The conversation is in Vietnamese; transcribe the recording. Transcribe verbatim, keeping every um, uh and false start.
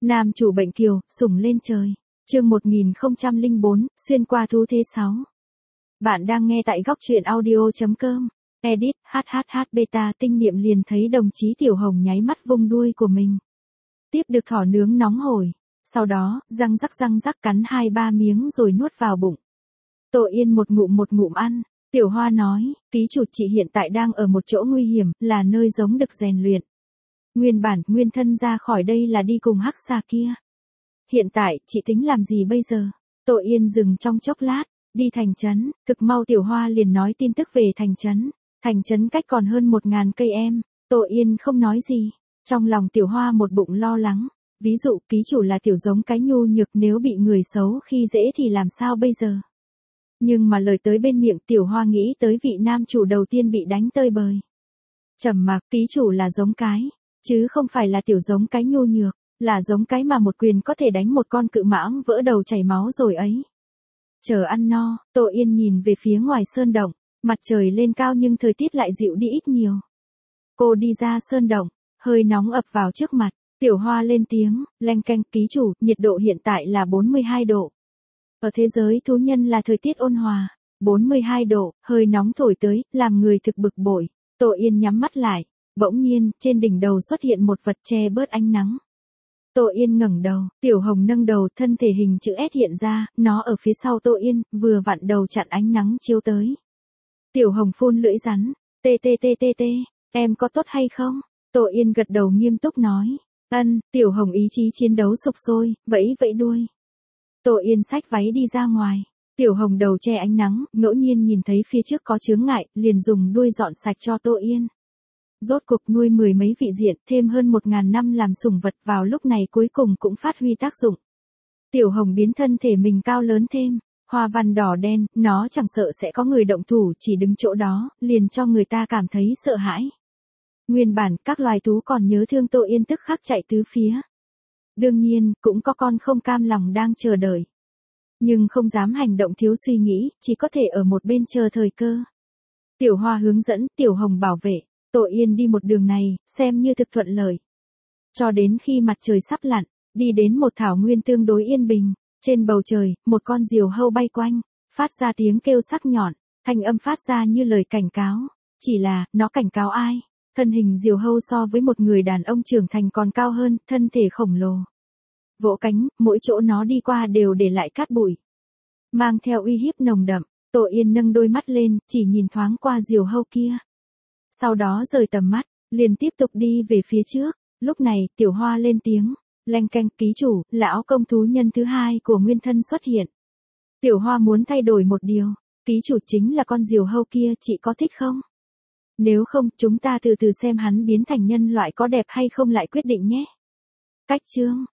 Nam chủ bệnh kiều, sủng lên trời. Chương một nghìn không trăm lẻ bốn, xuyên qua thú thế sáu. Bạn đang nghe tại góc truyện audio chấm com. Edit, hhh beta tinh niệm liền thấy đồng chí Tiểu Hồng nháy mắt vung đuôi của mình. Tiếp được thỏ nướng nóng hổi. Sau đó, răng rắc răng rắc cắn hai ba miếng rồi nuốt vào bụng. Tô Yên một ngụm một ngụm ăn. Tiểu Hoa nói, ký chủ chị hiện tại đang ở một chỗ nguy hiểm, là nơi giống được rèn luyện. Nguyên bản, nguyên thân ra khỏi đây là đi cùng hắc xà kia. Hiện tại, chị tính làm gì bây giờ? Tô Yên dừng trong chốc lát, đi thành trấn, cực mau Tiểu Hoa liền nói tin tức về thành trấn. Thành trấn cách còn hơn một ngàn cây em, Tô Yên không nói gì. Trong lòng Tiểu Hoa một bụng lo lắng. Ví dụ, ký chủ là tiểu giống cái nhu nhược, nếu bị người xấu khi dễ thì làm sao bây giờ? Nhưng mà lời tới bên miệng Tiểu Hoa nghĩ tới vị nam chủ đầu tiên bị đánh tơi bời. Trầm mặc, ký chủ là giống cái, chứ không phải là tiểu giống cái nhu nhược, là giống cái mà một quyền có thể đánh một con cự mãng vỡ đầu chảy máu rồi ấy. Chờ ăn no, Tô Yên nhìn về phía ngoài sơn động, mặt trời lên cao nhưng thời tiết lại dịu đi ít nhiều. Cô đi ra sơn động, hơi nóng ập vào trước mặt, Tiểu Hoa lên tiếng, leng keng, ký chủ, nhiệt độ hiện tại là bốn mươi hai độ. Ở thế giới thú nhân là thời tiết ôn hòa, bốn mươi hai độ, hơi nóng thổi tới, làm người thực bực bội. Tô Yên nhắm mắt lại, bỗng nhiên, trên đỉnh đầu xuất hiện một vật che bớt ánh nắng. Tô Yên ngẩng đầu, Tiểu Hồng nâng đầu, thân thể hình chữ S hiện ra, nó ở phía sau Tô Yên, vừa vặn đầu chặn ánh nắng chiếu tới. Tiểu Hồng phun lưỡi rắn, tê tê tê tê tê, em có tốt hay không? Tô Yên gật đầu nghiêm túc nói, ân, Tiểu Hồng ý chí chiến đấu sục sôi, vẫy vẫy đuôi. Tô Yên xách váy đi ra ngoài, Tiểu Hồng đầu che ánh nắng, ngẫu nhiên nhìn thấy phía trước có chướng ngại, liền dùng đuôi dọn sạch cho Tô Yên. Rốt cuộc nuôi mười mấy vị diện, thêm hơn một ngàn năm làm sủng vật, vào lúc này cuối cùng cũng phát huy tác dụng. Tiểu Hồng biến thân thể mình cao lớn thêm, hoa văn đỏ đen, nó chẳng sợ sẽ có người động thủ, chỉ đứng chỗ đó, liền cho người ta cảm thấy sợ hãi. Nguyên bản, các loài thú còn nhớ thương Tô Yên tức khắc chạy tứ phía. Đương nhiên, cũng có con không cam lòng đang chờ đợi. Nhưng không dám hành động thiếu suy nghĩ, chỉ có thể ở một bên chờ thời cơ. Tiểu Hoa hướng dẫn, Tiểu Hồng bảo vệ, Tô Yên đi một đường này, xem như thực thuận lợi. Cho đến khi mặt trời sắp lặn, đi đến một thảo nguyên tương đối yên bình, trên bầu trời, một con diều hâu bay quanh, phát ra tiếng kêu sắc nhọn, thanh âm phát ra như lời cảnh cáo. Chỉ là, nó cảnh cáo ai? Thân hình diều hâu so với một người đàn ông trưởng thành còn cao hơn, thân thể khổng lồ. Vỗ cánh, mỗi chỗ nó đi qua đều để lại cát bụi. Mang theo uy hiếp nồng đậm, Tô Yên nâng đôi mắt lên, chỉ nhìn thoáng qua diều hâu kia. Sau đó rời tầm mắt, liền tiếp tục đi về phía trước. Lúc này, Tiểu Hoa lên tiếng, leng keng, ký chủ, lão công thú nhân thứ hai của nguyên thân xuất hiện. Tiểu Hoa muốn thay đổi một điều, ký chủ chính là con diều hâu kia, chị có thích không? Nếu không, chúng ta từ từ xem hắn biến thành nhân loại có đẹp hay không lại quyết định nhé. Cách chương